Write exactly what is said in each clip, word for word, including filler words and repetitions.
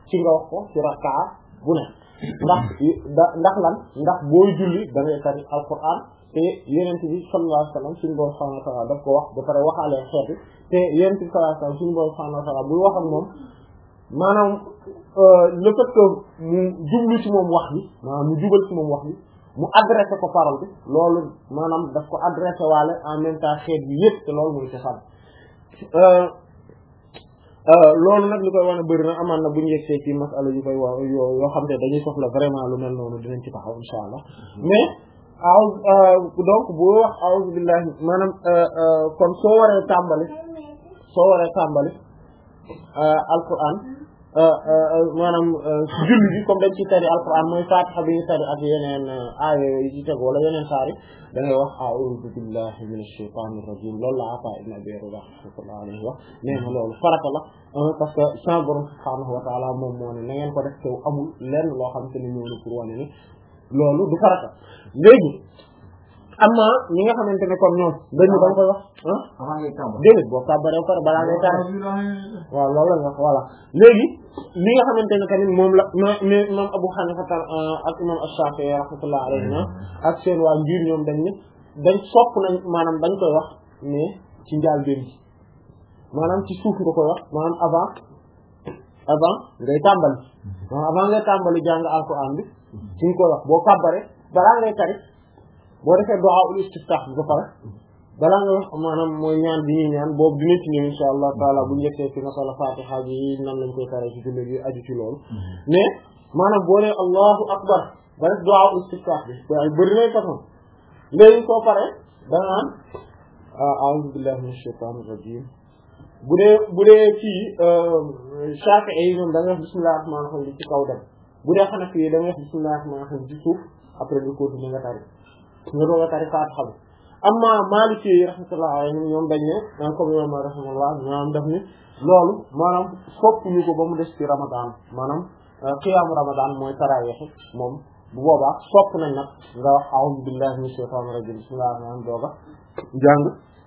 ci nga wax ko ci rakkaa bu ne ndax ndax lan ndax booy julli da ngay tari alquran te yonent bi sallallahu alayhi wa sallam suñu borom subhanahu wa ta'ala daf ko wax ba pare waxaale xeet bi te yonent bi sallallahu alayhi wa sallam suñu borom subhanahu wa ta'ala buy wax ak moom maanaam le fait que mu jublu ci moom wax bi maanaam mu jubal ci moom wax bi mu adressé ko parole bi loolu maanaam daf ko adressé waale en même temps xeet bi yëpp te loolu mooy cosaan loolu nag li koy wane bëri na amaan na bu ñu yegsee ci masala yu koy wax yoo yoo xam te dañuy soxla vraiment lu mel noonu dinañ ci taxaw insha allah mais aw donc boo wax a'udhu billahi maanaam kon soo waree tàmbali soo waree tàmbali alquran maanaam julli bi comme dañ ci tari alquran mooy fatiha bi ñu tari ak yeneen aaya yi ci teg wala yeneen saari da ngay wax a'udhu billahi minash shaytanir rajim loolu la Ata ibn Abi Rabah sallallahu alayhi wa nee na loolu farata la parce que sa borom subhanahu wa ta'ala moom moo ne na ngeen ko def te amul lenn loo xam te ne ñëw na pour wane ne loolu du farata léegi amma ñi nga xamante ne kon ñoom dañu dañ koy wax ah déedéet boo kàbbaree pare balaa ngay tari waaw loolu la wax voilà léegi li nga xamante ne tamit moom la mais imam Abu Hanifa ak imam Ash-Shafi'i rahmatullah alayhi ak seen waa ngir ñoom dañ ne dañ sopp nañ maanaam dañ koy wax mais ci njaal benn bi maanaam ci suuf nga koy wax maanaam avant avant ngay tàmbali maanaam avant ngay tàmbali jàng alquran bi ci nga koy wax boo kàbbaree balaa ngay tari boo defee du'a ul istiftah bi ba pare balaa nga wax maanaam mooy ñaan bi ñuy ñaan boobu dina ci ñëw insha allah taala bu njëkkee ci masala fatiha bi nan lañ koy taree ci julli bi aju ci loolu mais maanaam boo nee allahu akbar ba def du'a ul istiftah bi waaye bëri nay façon léegi soo paree da nga naan a'udhu billahi minash shaytanir rajim bu dee bu dee ci Shafi'i yi ñoom da nga wax bismillahir rahmanir rahim ci kaw dem bu dee Hanafi yi da nga wax bismillahir rahmanir rahim ci suuf après nga continuer nga tari nga doog a tari Faatiha bi amma Maliki yi rahmatullah alayhim ñoom dañ ne comme imam rahimahullah ñoom def ni loolu maanaam sopp ñu ko ba mu des ci Ramadan maanaam qiyaamu Ramadan mooy tarawih moom bu boobaa sopp nañ nag nga wax a'uuzu billahi minash shaytaanir rajiim bismillahir rahmaanir rahiim dooga jàng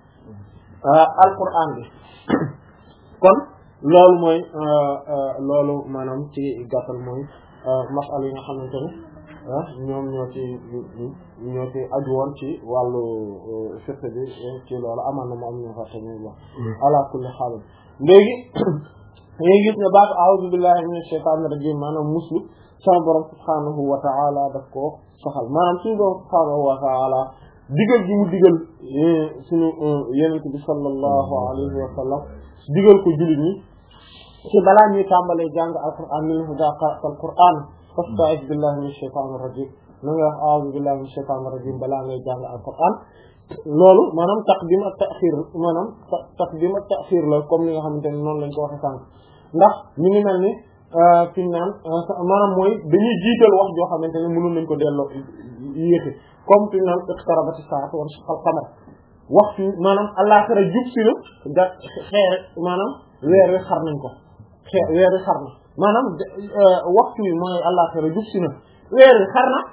alquran bi kon loolu mooy loolu maanaam ci gàttal mooy masal yi nga xamante ne ñoom ñoo ci ñoo ci aju woon ci wàllu fiqh bi ci loolu amaan na mu am ñu fàtte ñu wax ala kulli xaal léegi léegi gis ne baatu a'uuzu billahi minash shaytaanir rajiim maanaam muslu sama borom subhaanahu wa ta'ala daf ko saxal maanaam suñu borom subhaanahu wa ta'ala digal gi mu digal suñu yonent bi sallallahu alayhi wa sallam digal ko jullit ñi ci balaa ñuy tàmbalee jàng alquran min hudaa qira'atul qur'an fasta'iz billahi minash shaytaanir rajiim na nga wax a'uuzu billahi minash shaytaanir rajiim balaa ngay jàng alquran loolu maanaam taqdim ak ta'khir maanaam taqdim ak ta'khir la comme ni nga xamante ne noonu lañ ko waxee sànq ndax ñu ngi mel ni fi mu naan maanaam mooy dañuy jiital wax joo xamante ne mënoon nañ ko delloo yéexi comme fi mu naan iqtarabati saa'atu wa shaqqal qamar waxtu maanaam àllaaxira jub si na ga xeer maanaam weer wi xar nañ ko xeer weer wi xar na maanaam waxtu wi mooy àllaaxira jub si na weer wi xar na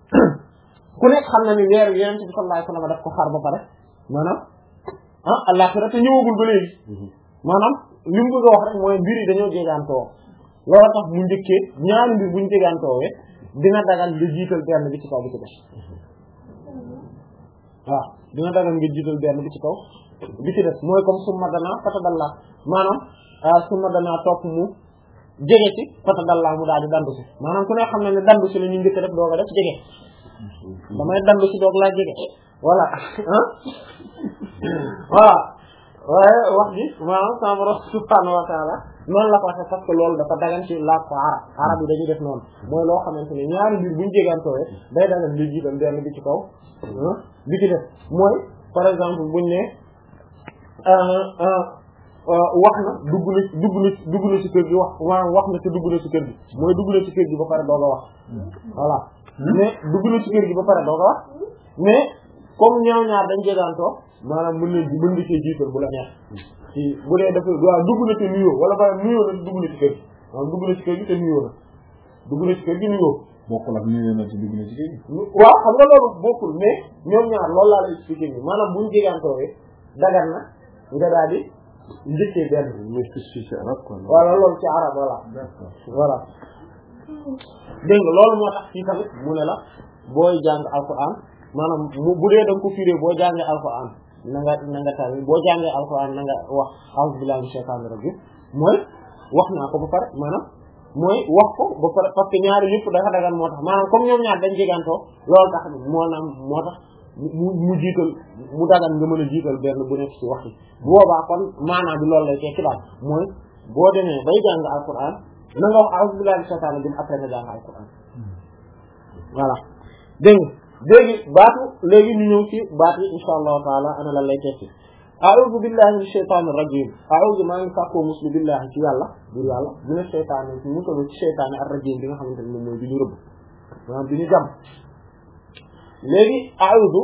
ku nekk xam na ni weer wi Yonent bi sallallahu alayhi wa sallam daf ko xar ba pare maanaam ah àllaaxira te ñëwagul ba léegi maanaam li mu bëgg a wax rek mooy mbir yi dañoo jegaantoo loolu tax mu njëkkee ñaari mbir buñu jegaantoowee dina dagal nga jiital benn bi ci kaw bi ci def waaw dina dagal nga jiital benn bi ci kaw bi ci def mooy comme summa danaa fatadalla maanaam summa danaa topp mu jege ci fatadalla mu daal di dandu si maanaam ku ne xam ne ne dandu si la ñu njëkk def doog a def jege damay dandu si doog laa jege voilà ah voilà waaye wax ji maanaam sama borom subhaanahu wa ta'ala noonu la ko waxee parce que loolu dafa dagan ci làkk ko arab arab yi dañuy def noonu mooy loo xamante ne ñaari mbir buñu jegantoowe day dagan li jiital benn bi ci kaw bi ci def mooy par exemple buñ ne wax na dugg na dugg na dugg na ci kër gi wax maanaam wax na te dugg na ci kër gi mooy dugg na ci kër gi ba pare doog a wax voilà mais dugg na ci kër gi ba pare doog a wax mais comme ñaaw ñaar dañ jegantoo maanaam mën na mën nga cee jiital bu la neex ci bu dee dafa waaw dugg na te nuyoo wala ba nuyoo na dugg na ci kër gi maanaam dugg na ci kër gi te nuyoo na dugg na ci kër gi nuyoo bokkul ak nuyoo na te dugg na ci kër gi waaw xam nga loolu bokkul mais ñoom ñaar loolu laa lay expliquer ni maanaam buñu jegantoowee dagan na nga daal di njëkkee benn mais c'est ci arab quoi. voilà loolu ci arab voilà D'accord. voilà dégg nga loolu moo tax fii tamit mu ne la booy jàng alquran maanaam mu bu dee da nga ko firé boo jàngee alquran na nga na nga tawi boo jàngee alquran na nga wax a'udhu billahi minash shaitanir rajim mooy wax naa ko ba pare maanaam mooy wax ko ba pare parce que ñaari yëpp dafa dagan moo tax maanaam comme ñoom ñaar dañ jegantoo loolu tax moo naam moo tax mu mu jiital mu dagan nga mën a jiital benn bu nekk ci wax yi bu boobaa kon maanaam bi loolu lay tekki daal mooy boo demee bay jàng alquran na nga wax a'udhu billahi minash shaitanir rajim après nga jàng alquran voilà dégg nga léegi baatu léegi ñu ñëw ci baat yi insha allahu taala ana lan lay tekki a'udhu billahi minash shaitanir rajim a'udhu maa ngi sàkkoo muslu billahi ci yàlla bur yàlla minash shaitanir ci musalu ci shaytaani ar rajim bi nga xamante ne moom mooy bi ñu rëbb maanaam bi ñu jam léegi a'udhu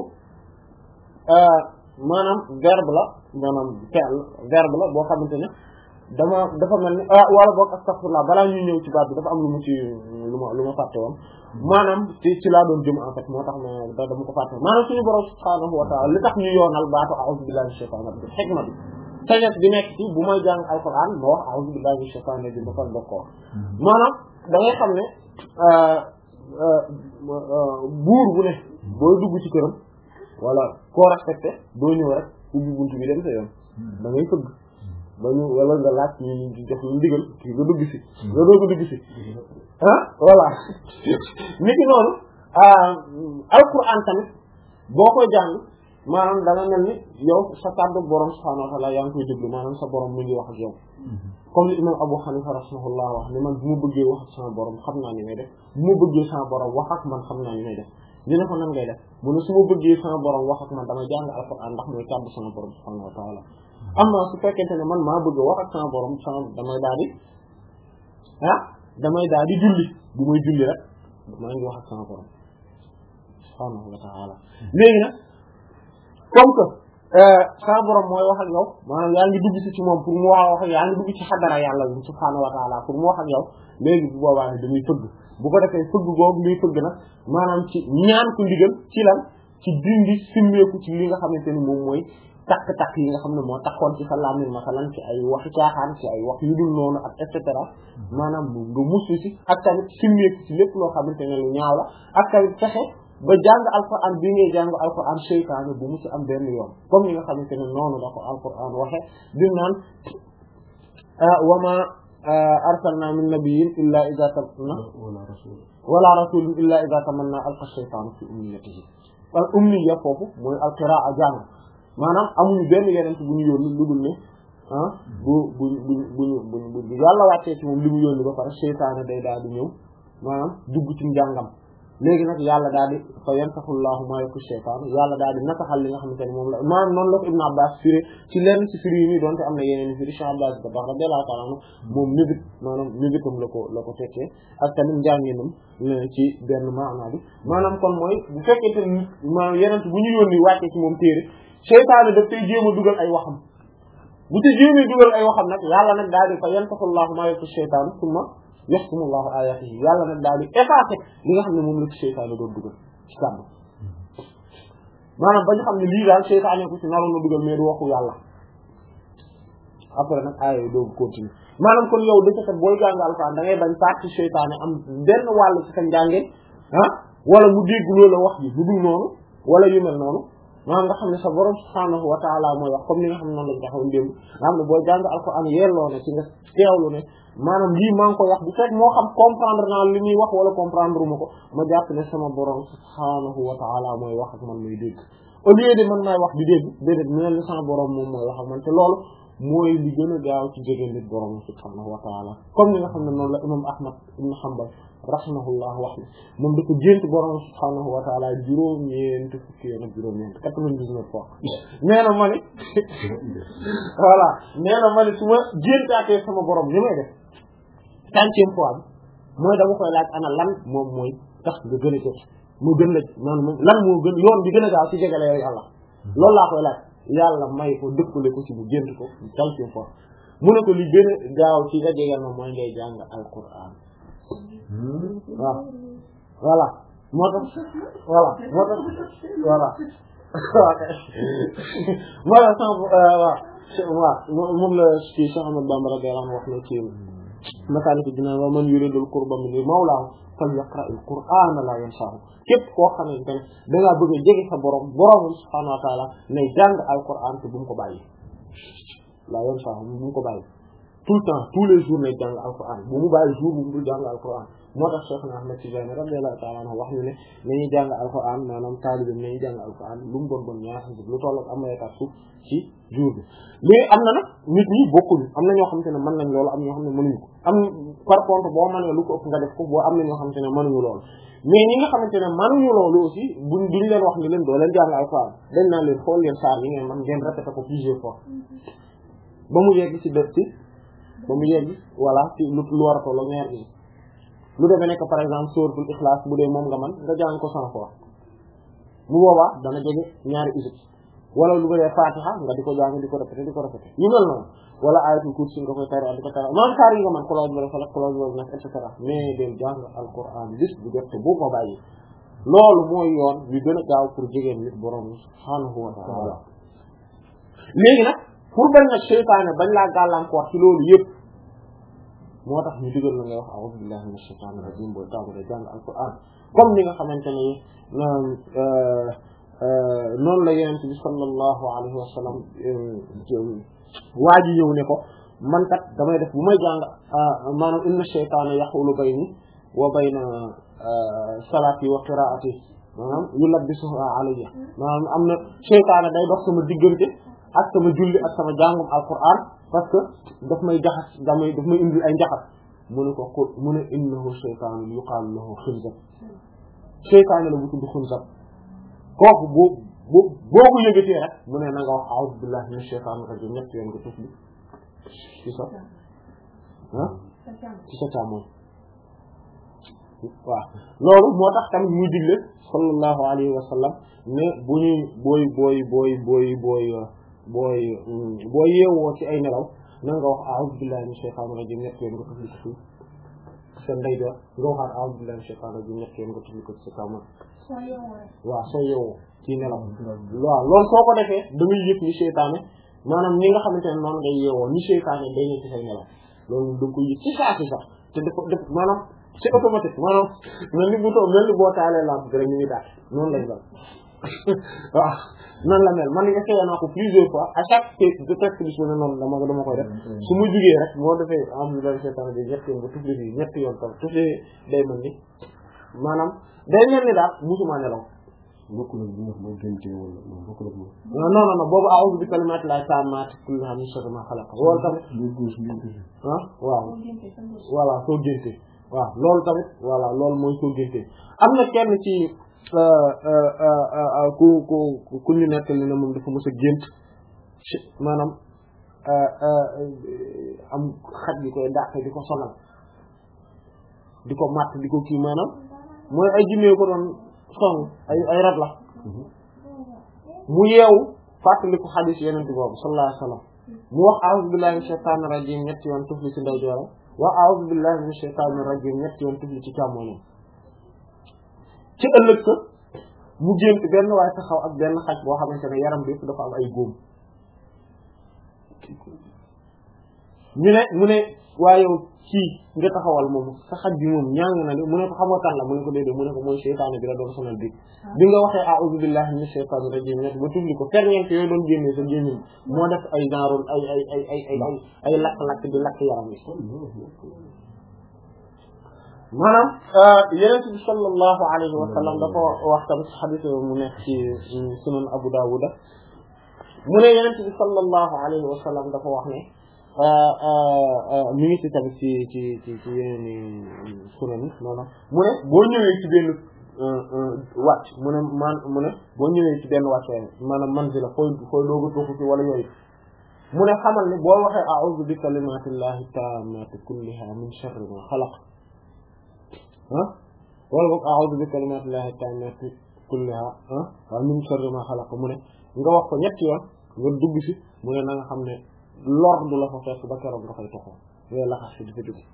maanaam verbe la maanaam fi'l verbe la boo xamante ne dama dafa mel ni wala boog astaghfirullah balaa ñuy ñëw ci baat bi dafa am lu mu ci lu ma lu ma fàtte woon maanaam ci ci laa doon jëm en fait moo tax ma da dama ko fàtte maanaam suñu borom subhaanahu wa ta'ala li tax ñu yoonal baatu a'udhu billahi minash shaitanir rajim xikma bi sagesse bi nekk ci bu may jàng alquran ma wax a'udhu billahi minash shaitanir rajim ba pare dog ko wax maanaam da ngay xam ne buur bu ne booy dugg ci këram wala koo respecté doo ñëw rek ubbi buntu bi dem sa yoon da ngay fëgg ba ñu wala nga laaj ñu jox lu ndigal kii nga dugg si nga doog a dugg si ah voilà niki noonu alquran tamit boo koy jàng maanaam da nga mel ni yow sa kàddu borom subhanahu wa ta'ala yaa ngi koy déglu maanaam sa borom mu ngi wax ak yow comme li imam Abu Hanifa rahimahullah wax ne man bu ma bëggee wax ak sama borom xam naa ni may def bu ma bëggee sama borom wax ak man xam naa ni may def dina ko nan ngay def mu ne su ma bëggee sama borom wax ak man damay jàng alquran ndax mooy kàddu sama borom subhanahu wa ta'ala amma su fekkente ne man maa bëgg wax ak sama borom sama damay daal di ah damay daal di julli bu may julli rek maa ngi wax ak sama borom subhanahu wa ta'ala léegi nag comme que sama borom mooy wax ak yow maanaam yaa ngi dugg si ci moom pour mu wax wax ak yaa ngi dugg ci xadara yàlla bi subhanahu wa ta'ala pour mu wax ak yow léegi bu boobaa ne dañuy fëgg bu ko defee fëgg googu muy fëgg nag maanaam ci ñaan ko ndigal ci lan ci dindi simmeeku ci li nga xamante ni moom mooy takk-takk yi nga xam ne moo taxoon ci sa làmmiñ masalan ci ay waxi caaxaan ci ay wax yu dul noonu ak et cetera maanaam nga musu ci ak tamit simmeeku ci lépp loo xamante ne lu ñaaw la ak tamit fexe ba jàng alquran bi ngay jàng alquran seytaane bu mu ci am benn yoon comme ni nga xamante ne noonu la ko alquran waxe di naan wa ma arsalna min nabiyyin illa idha tamanna wala rasulin illa idha tamanna alqa shaytanu fi umniyatihi al umniya foofu mooy alqiraa jàng maanaam amuñu benn yeneen bu ñu yónni lu dul ne ah bu bu bu bu bu yàlla wàccee ci moom li mu yónni ba pare seytaane day daal di ñëw maanaam dugg ci njàngam léegi nag yàlla daal di fa yansaxullahu ma yakun seytaan yàlla daal di nataxal li nga xamante ne moom la maanaam noonu la ko Ibn Abbas firé ci lenn ci firi yi nii donte am na yeneen firi Cheikh Abbas da baax radiyallahu ta'ala anhu moom mébét maanaam mébétam la ko la ko tekkee ak tamit njànginam ci benn maanaa bi maanaam kon mooy bu fekkente ni maanaam yeneen bu ñu yónni wàccee ci moom téere seytaane daf koy jéem a dugal ay waxam bu ci jéemee dugal ay waxam nag yàlla nag daal di fa yansaxullahu ma yakun seytaan summa yaxkumullahu ayatihi yàlla nag daal di effacé li nga xam ne moom la ci seytaane doon dugal ci kàddu maanaam ba ñu xam ne lii daal seytaane ko ci naroon na dugal mais du waxu yàlla après nag aaya yi doogu continue maanaam kon yow dëkk kat booy jàng alxuraan da ngay bañ partie seytaane am benn wàll ci sa njànge ah wala mu dégg loola wax ji lu dul noonu wala yu mel noonu maanaam nga xam ne sa borom subhaanahu wa ta'ala mooy wax comme ni nga xam ne noonu lañ taxawoon démb nga xam ne boo jàng alxuraan yelloo na ci nga teewlu ne maanaam lii maa ngi koy wax bu fekk moo xam comprendre naa li ñuy wax wala comprendre uma ko ma jàpp ne sama borom subhaanahu wa ta'ala mooy wax ak man muy dégg au lieu de man maay wax di dégg déedéet mel ni sama borom moom mooy wax ak man te loolu mooy li gën a gaaw ci jege nit borom subhaanahu wa ta'ala comme ni nga xam ne noonu la imam Ahmad ibn Hanbal rahimahullah wax ne moom dafa gént borom subhaanahu wa ta'ala juróom-ñeent fukki yoon ak juróom-ñeent quatre-vingt-dix-neuf fois nee na ma ni voilà nee na ma ni su ma géntaatee sama borom li may def centième fois bi mooy dama koy laaj ana lan moom mooy tax nga gën a jot mu gën la maanaam lan moo gën yoon bi gën a gaaw ci jegale yow yàlla loolu laa koy laaj yàlla may ko dëppale ko ci mu gént ko centième fois mu ne ko li gën a gaaw ci nga jegal ma mooy ngay jàng alquran waaw voilà moo tax voilà moo tax voilà moo tax sama waaw waaw moom la ci Cheikh Ahmad Bamba radiyallahu anhu wax ne ci Masaalikul Jinaan wa man yuridul qurba min mawlaahu falyaqra'il qur'aana laa yansahu képp koo xamante ne da ngaa bëgg a jege sa borom borom subhaanahu wa ta'aala nay jàng alquran te bu mu ko bàyyi laa yansahu bu mu ko bàyyi tout le temps tous les jours nay jàng alquran bu mu bàyyi jour bu mu dul jàng alquran moo tax Cheikh Ahmad Tijaani radiyallahu ta'ala anhu wax ñu ne nañuy jàng alquran maanaam taalibe nañuy jàng alquran lu mu bon bon ñaar lu toll ak am na yaakaar suuf ci jour bi mais am na nag nit ñi bokkuñu am na ñoo xamante ne mën nañ loolu am ñoo xam ne mënuñu ko am par contre boo mënee lu ko ëpp nga def ko boo am na ñoo xamante ne mënuñu loolu mais ñi nga xamante ne mënuñu loolu aussi buñ duñ leen wax ni leen doo leen jàng alquran dañ naan leen xool leen saar yi ngeen man ngeen répété ko plusieurs fois ba mu yegg ci def ci ba mu yegg voilà ci lu lu war a tolloo ñaar bi lu demee nekk par exemple suratul Ikhlas bu dee moom nga man nga jàng ko cent fois bu boobaa dana jege ñaari isib wala lu ko dee Fatiha nga di ko jàng di ko répété di ko répété yu mel noonu wala ayatul kursi nga koy tari di ko tari maanaam saar yi nga man xulóos bi rek xulóos bi rek et cetera mais del jàng alquran bis bu jot te bu ko bàyyi loolu mooy yoon yu gën a gaaw pour jegeen nit borom subhanahu wa ta'ala léegi nag pour bañ nag seytaane bañ laa gàllankoor ci loolu yëpp moo tax ñu digal la ngay wax a'udhu billahi minash shaytanir rajim booy tàmbale jàng alquran comme ni nga xamante ne noonu la yonent bi sallallahu alayhi wa sallam waa ji ñëw ne ko man kat damay def bu may jàng maanaam inna shaytana yahulu bayni wa bayna salati wa qiraati maanaam yulabbisuha alayya maanaam am na seytaane day dox sama diggante ak sama julli ak sama jàngum alquran parce que daf may jaxas damay daf may indi ay njaxas mu ne ko ko mu ne innahu shaytaanun yuqaalu lahu xunzab seytaane la bu tudd xunzab kooku boo boo boo ko yëgatee rek mu ne na nga wax a'uuzu billahi minash shaytaanir rajiim ñett yoon nga tufli ci sa ah ci sa càmmoñ waaw loolu moo tax tamit muy digle sallallahu alayhi wa sallam ne bu ñuy booy booy booy booy booy booy booy yeewoo ci ay nelaw na nga wax a'uuzu billahi minash shaytaanir rajiim ñett yoon nga tufli ko sa ndeyjoor nga waxaat a'uuzu billahi minash shaytaanir rajiim ñett yoon nga tufli ko ci sa càmmoñ waaw soo yeewoo ci nelaw waaw loolu soo ko defee da ngay yëg ni seytaane maanaam ñi nga xamante ne noonu ngay yeewoo ni seytaane day ñëw ci say nelaw loolu da nga koy yëg ci saa si sax te dafa def maanaam c'est automatique maanaam mel ni bu too mel ni boo taalee lampe bi rek ñu ngi daal noonu lay mel waaw noonu la mel man essayé naa ko plusieurs fois à chaque de texte bis bu ne noonu dama dama koy def su ma jugee rek moo defee am la seytaane bi ñetti yoon ba tufli bi ñetti yoon tam tufli day mel ni maanaam day mel ni daal musuma nelaw bokkul ak bi nga xam ne génte wala bokkul ak moom non non non boobu a'uuzu bi kalimaati llaahi taammaati kullihaa min sharri maa xalaq loolu tamit ah waaw voilà soo génte waaw loolu tamit voilà loolu mooy soo génte am na kenn ci ku ku ku ñu nettali ne moom dafa mës a gént maanaam am xaj bi koy dàq di ko sonal di ko matt di ko kii maanaam mooy ay jinne ko doon song ay ay rab la mu yeewu fàttali ko xadiis yeneen boobu sallallahu alayhi wa sallam mu wax a'uuzu billahi minash shaytaanir rajiim ñetti yoon tufli ci ndeyjooram wa a'uuzu billahi minash shaytaanir rajiim ñetti yoon tufli ci càmmoñam ci ëllëg sa mu gént benn waaye taxaw ak benn xaj boo xamante ne yaram bi yëpp dafa am ay góom ñu ne mu ne waaye yow kii nga taxawal moom sa xaj bi moom ñàng na de mu ne ko xamoo kan la mu ne ko déedéet mu ne ko mooy seytaane bi la doon sonal bi bi nga waxee a'uuzu billahi minash shaytaanir rajiim ñett ba tufli ko ferñeent yooyu doon génnee sa gémmiñ moo def ay genre ay ay ay ay ay ay ay lakk-lakk di lakk yaram bi maanaam Yonent bi sallallahu alayhi wa sallam dafa wax tamit xadiis mu nekk ci sunan Abu Dawud mu ne Yonent bi sallallahu alayhi wa sallam dafa wax ne mi ngi ci tamit ci ci ci ci yeneen sunan yi maanaam mu ne boo ñëwee ci benn wàcc mu ne man mu ne boo ñëwee ci benn wàcc maanaam manzila fooy fooy dooga tooku ci wala yooyu mu ne xamal ne boo waxee a'uuzu bi kalimaatillahi taammaati kullihaa min sharri maa xalaq ah wala boog a'uuzu bi kalimaatillahi taammaati kullihaa ah waaw min sharri maa xalaq mu ne nga wax ko ñetti yoon nga dugg ci mu ne na nga xam ne lor du la fa fekk ba keroog nga fay toxoo yooyu la xas fi di fa dugg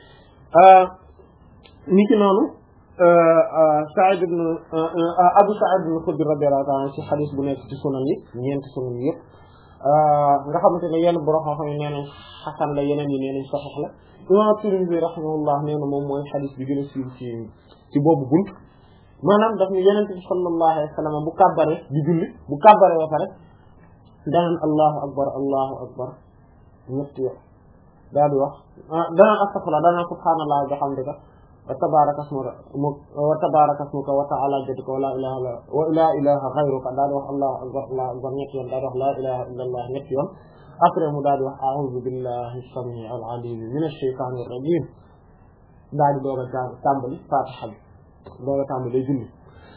ni ki noonu Sa'id ibn Abu Sa'id ibn Khudri radiyallahu ta'ala ci xadis bu nekk ci sunan yi ñeenti sunan yi yëpp nga xamante ne yenn borom xam-xam yi nee nañ xasan la yeneen yi nee nañ saxiix la imam Tirmidhi rahimahullah nee na moom mooy xadis bi gën a siiw ci ci boobu bunt maanaam daf ni yenente bi sallallahu alayhi wa sallam bu kàbbare di julli bu kàbbare ba pare danaan allahu akbar allahu akbar ñetti yoon daal di wax danaan astaghfirullah danaan subhanallah wa bihamdika wa tabaraka ismuka wa tabaraka ismuka wa ta'ala jadduka wa la ilaha illa wa la ilaha ghayruka daal di wax allahu akbar allahu akbar ñetti yoon daal di wax la ilaha illa allah ñetti yoon après mu daal di wax a'udhu billahi as-sami'il 'alim minash shaytanir rajim daal di doog a tàmbali fatiha bi doog a tàmbali day julli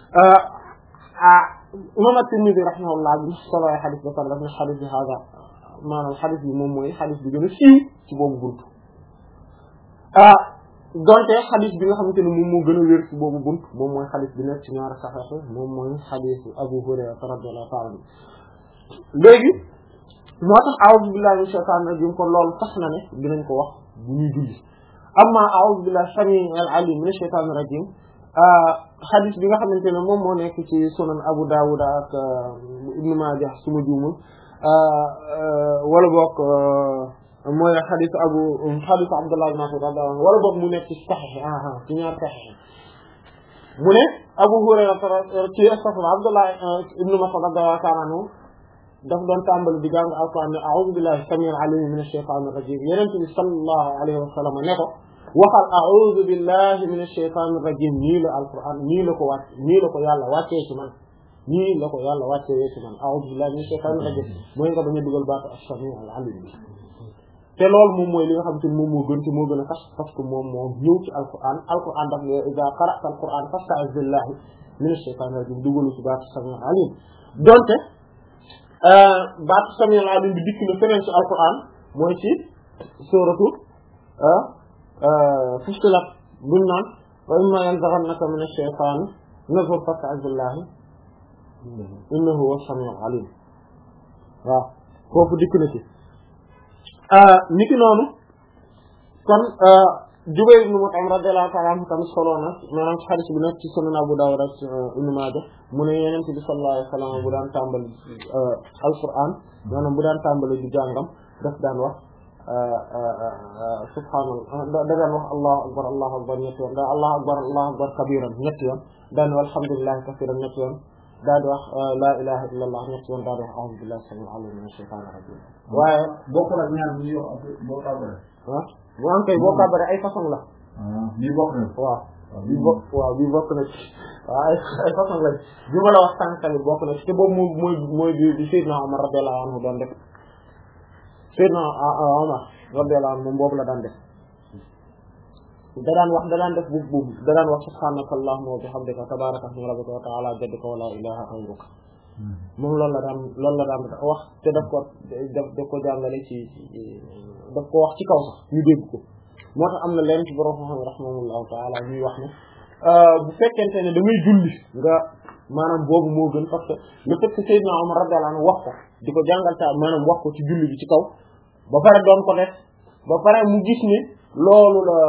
ah imam at-Tirmidhi rahimahullah bi solo ay xadis ba pare daf ne xadis bi hada maanaam xadis bi moom mooy xadis bi gën a siiw ci boobu bunt ah donte xadis bi nga xamante ne moom moo gën a wér ci boobu bunt moom mooy xadis bi nekk ci ñaari saxiix moom mooy xadis Abu Hurayra radiyallahu ta'ala anhu léegi moo tax a'udhu billahi minash shaytanir rajim kon loolu tax na ne dinañ ko wax bu ñuy julli amma a'udhu billahi samii'il 'aliim minash shaytanir rajim xadis bi nga xamante ne moom moo nekk ci sunan Abu Dawud ak Ibn Majah suma juumul wala boog mooy xadis abu xadis Abdullah ibn Mas'ud radiyallahu anhu wala boog mu nekk ci saxiix ah ci ñaar saxiix mu ne Abu Hurayra ci astaghfirullah Abdullah ibn Mas'ud radiyallahu ta'ala anhu daf doon tàmbali di jàng alquran ne a'udhu billahi samii'il 'aliim minash shaytaanir rajiim Yonent bi sallallahu alayhi wa sallam ne ko waxal a'udhu billahi minash shaytaanir rajiim nii la alquran nii la ko wàcc nii la ko yàlla wàccee ci man nii la ko yàlla wàccee ci man a'udhu billahi minash shaytaanir rajiim mooy nga bañ a dugal baatu as-samii'il 'aliim bi te loolu moom mooy li nga xamante ni moom moo gën te moo gën a sax parce que moom moo ñëw ci alquran alquran daf ne iza qara'ta alquran fasta'iz billahi minash shaytaanir rajiim dugalu ci baatu as-samii'il 'aliim donte baatu samii'il 'aliim bi dikk na feneen ci alquran mooy ci sooratu Fussilat buñ naan wa imma yanzaghannaka minash shaytaani nazghun fasta'iz billahi innahu huwas samii'ul 'aliim waaw foofu dikk na ci niki noonu kon Jubayr ibn Mut'im radiyallahu ta'ala anhu tamit solo na maanaam xadis bi nekk ci Sunan Abu Dawud ak Ibn Maaja mu ne Yonent bi sallallahu alayhi wa sallam bu daan tàmbali alquran maanaam bu daan tàmbali di jàngam daf daan wax subhaanallah da daan wax allahu akbar allahu akbar ñetti yoon da allahu akbar allahu akbar kabiran ñetti yoon daan walhamdulillahi kasiran ñetti yoon daal di wax la ilaha illa allah ñetti yoon daal di wax a'udhu billahi samil alim minash shaytanir rajim waaye bokk na ñaar bu ñu wax boo kàbbare ah bu am kay boo kàbbare ay façon la bii bokk na waaw bii bokk waaw bii bokk na ci waaw ay ay façon lañ bi ma la wax tànk tamit bokk na ci te boobu moom mooy mooy bi di Seydina Omar radiyallahu anhu doon def Seydina Omar radiyallahu anhu moom boobu la daan def da daan wax da daan def buub buub da daan wax subhanaka allahumma wa bihamdika tabaraka ismu rabbika wa ta'ala jadduka wa la ilaha ghayruka moom loolu la daan loolu la daan wax te daf ko daf daf ko jàngale ci daf ko wax ci kaw sax ñu dégg ko moo tax am na leen ci borom xam rahimahullahu ta'ala ñuy wax ne bu fekkente ne damay julli nga maanaam boobu moo gën parce que le fait que Seydina Omar radiyallahu anhu wax ko di ko jàngal ta maanaam wax ko ci julli bi ci kaw ba pare doon ko def ba pare mu gis ne loolu la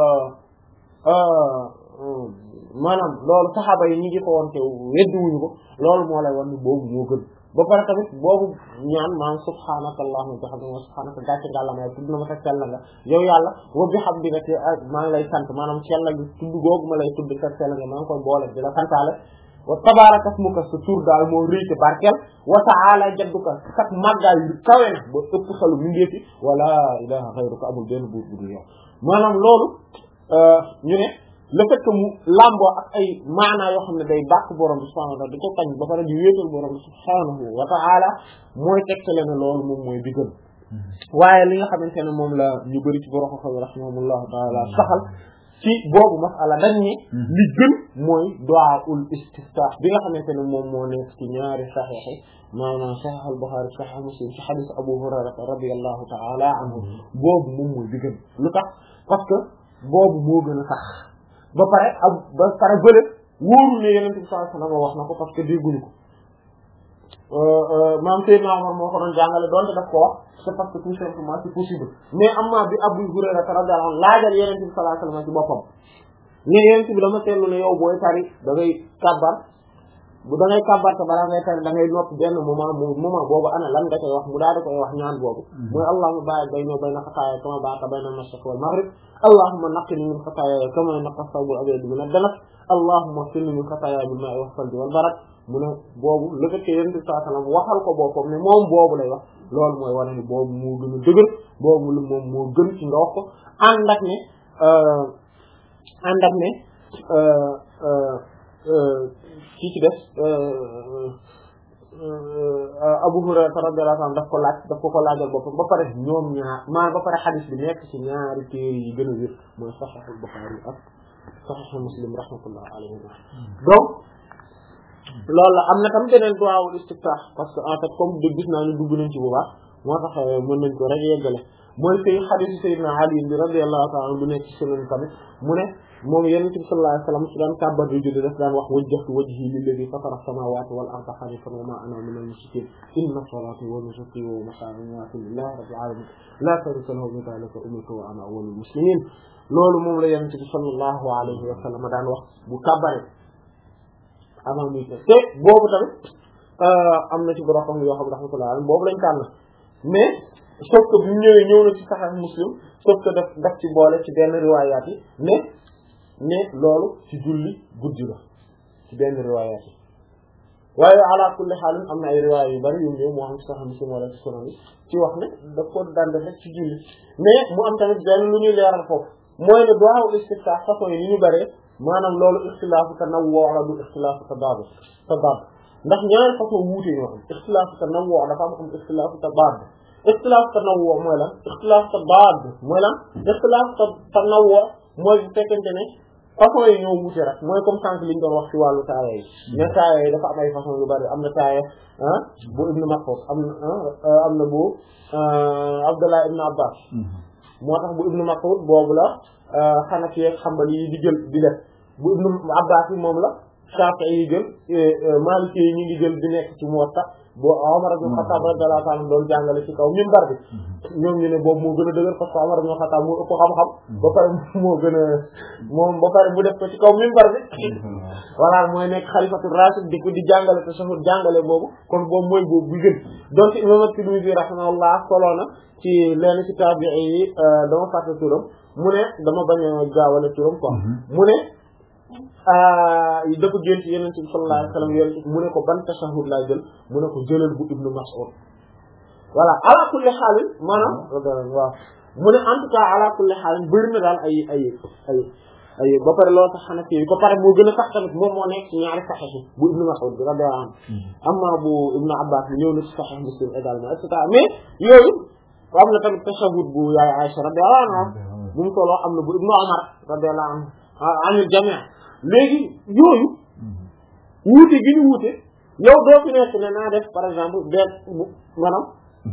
maanaam loolu saxaaba yi ñi ngi ko woon te weddiwuñu ko loolu moo lay wan ni boobu moo gën ba pare tamit boobu ñaan maanaam subhaanaka allahumma wa bihamdika wa subhaanaka gàcce ngàlla may tudd na ma sa sell nga yow yàlla wa bihamdika te maa ngi lay sant maanaam sell gi tudd googu ma lay tudd sa sell nga maa ngi koy boole di la santaale wa tabaaraka ismuka sa tur daal moo rëy te barkeel wa ta'ala jadduka kat màggaay yu kawe na ba ëpp xelu mi ngeefi wala ilaha ghayruka amul benn buur bu dul yow maanaam loolu ñu ne le fait que mu lamboo ak ay maanaa yoo xam ne day bàkk borom bi subhanahu wa ta'ala di ko kañ ba pare di wéetal borom bi subhanahu wa ta'ala mooy tegtale ne loolu moom mooy bi gën waaye li nga xamante ne moom la ñu bëri ci borom xam rahimahullahu ta'ala saxal ci boobu masala dañ ni li gën mooy du'aul istiftah bi nga xamante ne moom moo nekk ci ñaari saxiix yi maanaam Sahih al-Bukhari Sahih Muslim ci hadith Abu Hurayra radiyallahu ta'ala anhu boobu moom mooy bi gën lu tax parce que boobu moo gën a sax ba pare ab ba pare bële wóoru ne Yonent bi sallallahu alayhi wasallam wax na ko parce que dégguñu ko maam Seydina Omar moo ko doon jàngale doonte daf ko wax c'est parce que tout simplement c'est possible mais amma bi Abu Hurayra radiyallahu anhu laajal Yonent bi sallallahu alayhi wasallam ci boppam ne Yonent bi dama seetlu ne yow booy tari da ngay kàbbar bu da ngay kàbbarta balaa ngay tari da ngay noppi benn moment mu moment boobu ana lan nga koy wax mu daal di koy wax ñaan boobu mooy allahumma baa'id bayni wa bayna xataaya kama baa'adta bayna al-mashriqi wal maghrib allahumma naqqini min xataaya kama yanqa ath-thawbu al-abyadu min ad-danas allahumma ighsilni min xataaya bil maa'i was-salji wal barad mu ne boobu le fait que yonent bi sallallahu alayhi wasallam waxal ko boppam ne moom boobu lay wax loolu mooy wane ni boobu moo gën a dëgër boobu lu moom moo gën ci nga wax ko ànd ak ne ànd ak ne ci ci def Abu Hurayra radiyallahu anhu daf ko laaj daf ko ko laajal boppam ba pare ñoom ñaar maanaam ba pare xadis bi nekk ci ñaari téere yi gën a wér mooy Sahih al-Bukhari ak Sahih Muslim rahmatullah alayhi donc loolu la am na tam beneen duwaawul istiftah parce que en fait comme de gis naa ni dugg nañ ci bu baax moo tax mën nañ ko rek yeggale mooy say xadisu Sayyidina Ali bi radiyallahu ta'ala bu nekk ci sunan tamit mu ne moom Yonent bi sallallahu alayhi wasallam su daan kàbbar di julli daf daan wax wajjahtu wajhi lilladhi fatara as-samawati wal arda hanifan wa ma ana minal mushrikeen inna salati wa nusuki wa mahyaaya lillahi rabbil alamin la sharika lahu wa bidhalika umirtu wa ana awwalul muslimin loolu moom la Yonent bi sallallahu alayhi wa sallam daan wax bu kàbbare avant muy te boobu tamit am na ci borom xam yoo xam rahmatullah boobu lañ tànn mais sauf que bu ñëwee ñëw na ci Sahih Muslim sauf que daf daf ci boole ci benn riwaayaat yi ne ne loolu ci julli guddi la ci benn riwaayaat yi waaye ala kulli xaalin am na ay riwaaya yu bari yu ñëw moo xam ci Sahih Muslim wala ci Sunan yi ci wax ne daf ko daan def rek ci julli mais mu am tamit benn lu ñuy leeral foofu mooy ne du'a istiftah façon yi ni ñu bëree maanaam loolu ixtilaafu tanawwu la du ixtilaafu tadaad tadaad ndax ñaari façon wuute ñoo am ixtilaafu tanawwu dafa am am ixtilaafu tadaad ixtilaafu tanawwu mooy lan ixtilaafu tadaad mooy lan ixtilaafu tanawwu mooy bu fekkente ne façon yi ñoo wuute rek mooy comme sànq li ñu doon wax ci wàllu taaya yi mais taaya yi dafa am ay façon yu bari am na taaya ah bu Ibn Mas'ud am na am na bu Abdullah ibn Abbas moo tax bu Ibn Mas'ud boobu la Hanafi ak Hanbali yi di jël di def bu Ibn Abbas yi moom la Shafi'i yi jël Maliki yi ñu ngi jël di nekk ci Muwatta boo Umar ibn Khattab radiyallahu anhu doon jàngale ci kaw minbar bi ñoom ñu ne boobu moo gën a dëgër parce que Umar ibn Khattab moo ëpp xam-xam ba pare moo gën a moom ba pare mu def ko ci kaw minbar bi voilà mooy nekk xalifatu rashid di ko di jàngale te saxul jàngale boobu kon boobu mooy boobu bu gën donc imam at-Tirmidhi rahimahullah solo na ci lenn ci tabi'i yi dama fàtte turam mu ne dama bañ a gaawale turam quoi mu ne dafa génn ci Yonent bi sallallahu alayhi wasallam yonent mu ne ko ban tashahhud laa jël mu ne ko jëlal bu Ibnu Mas'ud voilà ala kulli xaalin maanaam waaw mu ne en tout cas ala kulli xaalin bëri na daal ay ay ay ay ba pare loolu tax Hanafi yi ba pare moo gën a sax tamit moom moo nekk ci ñaari Sahih bu Ibnu Mas'ud bi radiyallahu anhu amma bu Ibnu Abbas bi ñëw na ci Sahih Muslim également et cetera mais yooyu am na tamit tashahhud bu yaay Aisha radiyallahu anha bu mu solo am na bu Ibnu Umar radiyallahu anhu anil jami' léegi yooyu wuute gi ñu wuute yow doo fi nekk ne naa def par exemple benn bu maanaam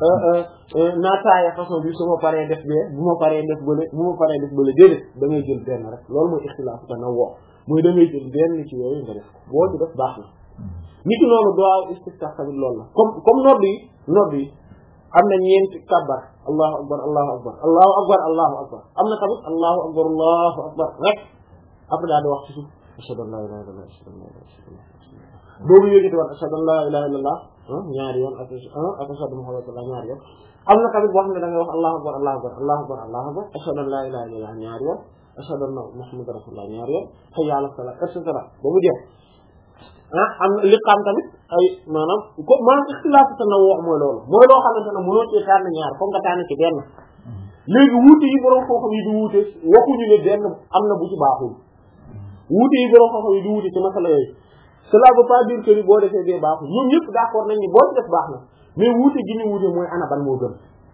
naa taaya façon bi su ma paree def bee bu ma paree def bële bu ma paree def bële déedéet da ngay jël benn rek loolu mooy ixtilaafu tanawwu mooy da ngay jël benn ci yooyu nga def boo ci def baax na nit ki noonu doo istiftah tamit loolu la comme comme nodd yi nodd yi am na ñeenti kabbar allahu akbar allahu akbar allahu akbar allahu akbar am na tamit allahu akbar allahu akbar rek après daal di wax ci suuf ashhadu an la ilaha illallah ashhadu an la ilaha illallah boobu yëgati wax ashhadu an la ilaha illallah ñaari yoon ak ak ashhadu muhammadan rasulullah ñaari yoon am na tamit boo xam ne da ngay wax allahu akbar allahu akbar allahu akbar allahu akbar ashhadu an la ilaha illallah ñaari yoon ashhadu anna muhammadan rasulullah ñaari yoon hayya ala salat et cetera ba mu jeex ah am na liqaam tamit ay maanaam ko maanaam ixtilaafu tanawwu mooy loolu mooy loo xamante ne mënoo cee tànn ñaar foog nga tànn ci benn léegi wuute yi borom xam-xam yi di wuute waxuñu ne benn am na bu ci baaxul wuute yi borom xam-xam yi di wuute ci masala yooyu cela veut pas dire que ni boo defee bee baaxul ñoom ñëpp d'accord nañ ni boo ci def baax na mais wuute gi ñu wuute mooy ana ban moo gën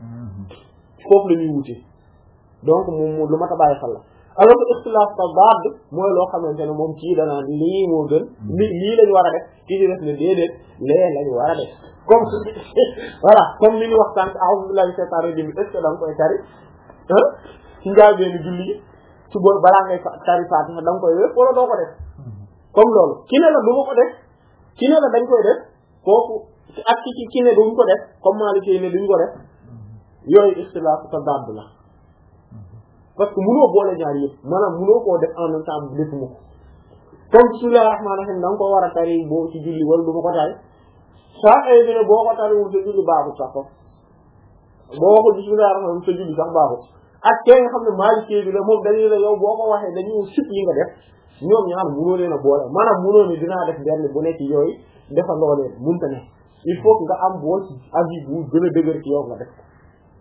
foofu la ñuy wuute donc moom lu mat a bàyyi xel la alors que ixtilaaf tadaad mooy loo xamante ne moom kii danaan lii moo gën li lii lañu war a def kii di def ne déedéet lee lañu war a def comme voilà comme li ñu wax sànq a'uuzu billahi minash shaytaanir rajiim est-ce que da nga koy tari ah ci njaal benn julli gi ci boobu balaa ngay tari Faatiha da nga koy def wala doo ko def comme loolu ki ne la du ma ko def ki ne la dañ koy def kooku ak ki ki ne duñ ko def comme Maliki ne duñ ko def yooyu ixtilaaf tadaad la parce que mënoo boole ñaar yëpp maanaam mënoo koo def en même temps bu defuma ko comme bismillahir rahmanir rahim da nga ko war a tari boo ci julli wala du ma ko tari saa ay bi ne boo ko tariwul sa julli baaxul sax foofu boo waxul bismillahir rahmanir rahim sa julli sax baaxul ak kee nga xam ne maalikee bi la moom dañuy la yow boo ko waxee dañuy sut yi nga def ñoom ñaar mënoo leen a boole maanaam mënoo ne dinaa def benn bu nekk yooyu defandoo leen mënta ne il faut que nga am boo ci avis bu gën a dëgër ci yow nga def ko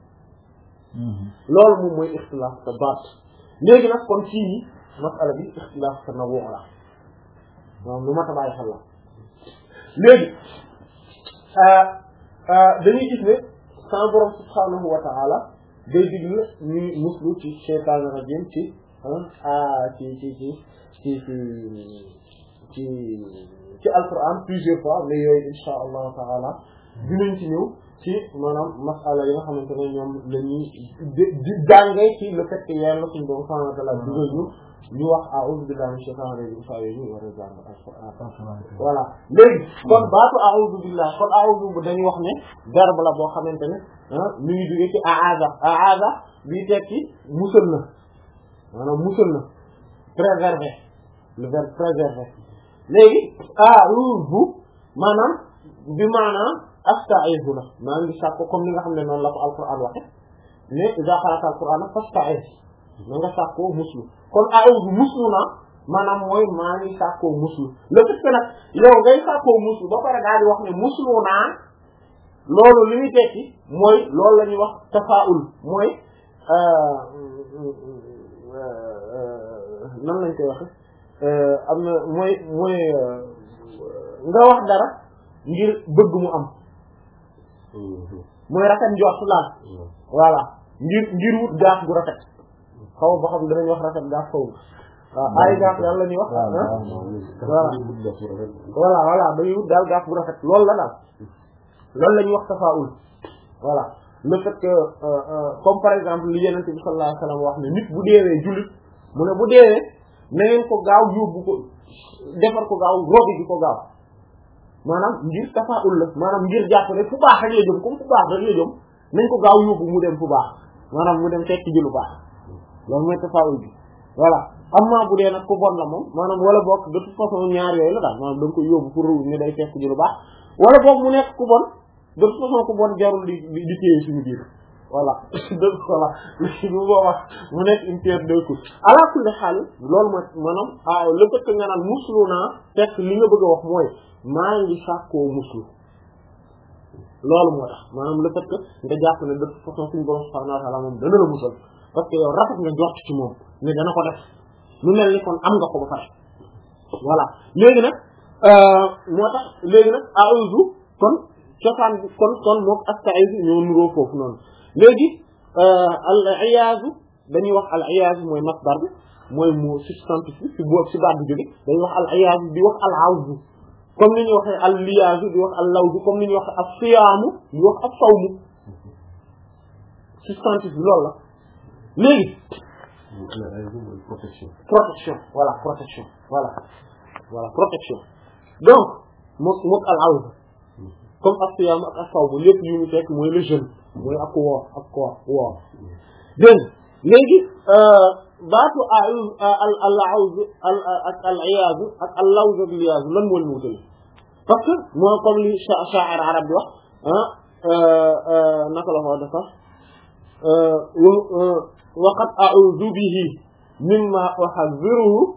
loolu moom mooy ixtilaaf te baat léegi nag kon fii masala bi ixtilaaf te na woo la moom lu ma ta bàyyi xel la léegi dañuy gis ne sama borom subhanahu wa ta'ala day digle ñuy muslu ci shaytaan rajim ci ci ci ci ci ci ci ci alquran plusieurs fois mais yooyu insha allahu taala dinañ ci ñëw ci maanaam masala yi nga xamante ne ñoom la ñuy di jàngee ci le fait que yàlla suñu borom subhanahu wa ta'ala digal ñu ñu wax a'udhu billahi minash shaytanir rajim saa yooyu ñu war a jàng alquran voilà léegi kon baatu a'udhu billahi kon a'udhu bu dañuy wax ne verbe la boo xamante ne ah mi ngi jógee ci a'aza a'aza bii tekki musal na maanaam musal na préserver le verbe préserver léegi a'udhu maanaam bi maanaam asta'izu la maa ngi sàkko comme li nga xam ne noonu la ko alquran waxe ne iza qara'ta alquran fasta'iz na nga sàkkoo muslu kon a'udhu muslu na maanaam mooy maa ngi sàkkoo muslu le fait que nag yow ngay sàkkoo muslu ba pare daal di wax ne muslu naa loolu li muy tekki mooy loolu la ñuy wax tafaa'ul mooy nan lañ koy waxe am na mooy mooy nga wax dara ngir bëgg mu am mooy rafet njort laal voilà ngir ngir wut gaaf gu rafet xaw ba xam danañ wax rafet gaaf xaw waaw ay gaaf daal la ñuy wax voilà voilà voilà dañuy wut daal gaaf gu rafet loolu la daal loolu la ñuy wax tafaa'ul voilà le fait que comme par exemple li Yonent bi sallallahu alayhi wa sallam wax ne nit bu deewee jullit mu ne bu deewee na ngeen ko gaaw yóbbu ko defar ko gaaw robi bi ko gaaw maanaam ngir tafaa'ul la maanaam ngir jàpp ne fu baax rek la jëm comme fu baax rek la jëm nañ ko gaaw yóbbu mu dem fu baax maanaam mu dem fekk ji lu baax loolu mooy tafaa'ul bi voilà amma bu dee nag ku bon la moom maanaam wala boog de toute façon ñaar yooyu la daal maanaam da nga koy yóbbu pour ñu day fekk ji lu baax wala boog mu nekk ku bon de toute façon ku bon jarul di di téye suñu biir voilà donc voilà li bu boobaa mu nekk une pierre deux coups ala kulli xaal loolu mooy maanaam ah le fait que nga naan muslu naa fekk li nga bëgg a wax mooy maa ngi sàkkoo muslu loolu moo tax maanaam le fait que nga jàpp ne de toute façon suñu borom subhanahu wa ta'ala moom dana la musal parce que yow rafet nga jort ci moom ne dana ko def lu mel ni kon am nga ko ba pare voilà léegi nag moo tax léegi nag a'udhu kon cosaan bi kon kon moom asta'izu ñoo nuroo foofu noonu léegi al-iyaazu dañuy wax al-iyaazu mooy masdar bi mooy mu substantif bi ci boobu ci baat bi jóge dañuy wax al-iyaazu di wax al-awzu comme ni ñuy waxee al-liyaazu di wax al-lawzu comme ni ñuy waxee as-siyaamu di wax as-sawmu substantif bi loolu la léegi protection protection voilà protection voilà voilà protection donc moom moom al-awzu comme as-siyaam ak as-sawm lépp yu ñu fekk mooy le jeûne mooy ak woor ak koor woor dégg léegi baatu al al-awz ak al-iyaaz ak al-lawz ak al-iyaaz lan moo leen wutale parce que moo comme li sha'ir arab bi wax naka la ko dafa wa qad a'uuzu bihi mimma uhadhiruhu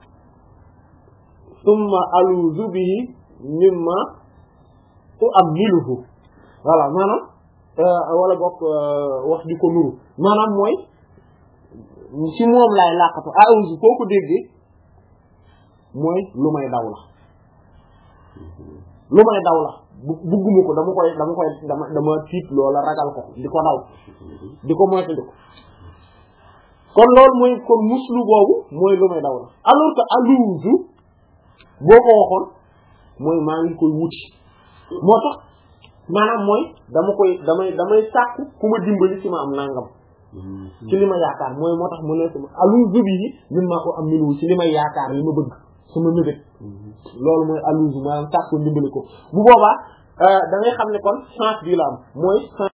thumma aluuzu bihi mimma u'ammiluhu voilà maanaam wala bokk wax di ko nuru maanaam mooy ci moom laay làqatu a'uuzu foo ko déggee mooy lu may daw la lu may daw la bugguma ko dama koy dama koy dama dama tiit loola ragal ko di ko daw di ko moytandiku kon loolu mooy kon muslu boobu mooy lu may daw la alors que aluuzu boo ko waxoon mooy maa ngi koy wuti moo tax maanaam mooy dama koy damay damay sàkku ku ma dimbali ci ma am nangam ci li ma yaakaar mooy moo tax mu ne sama aluuzu bi min maa ko am minu ci li may yaakaar li ma bëgg sama mébét loolu mooy aluuzu maanaam sàkku dimbali ko bu boobaa da ngay xam ne kon sens bi la am mooy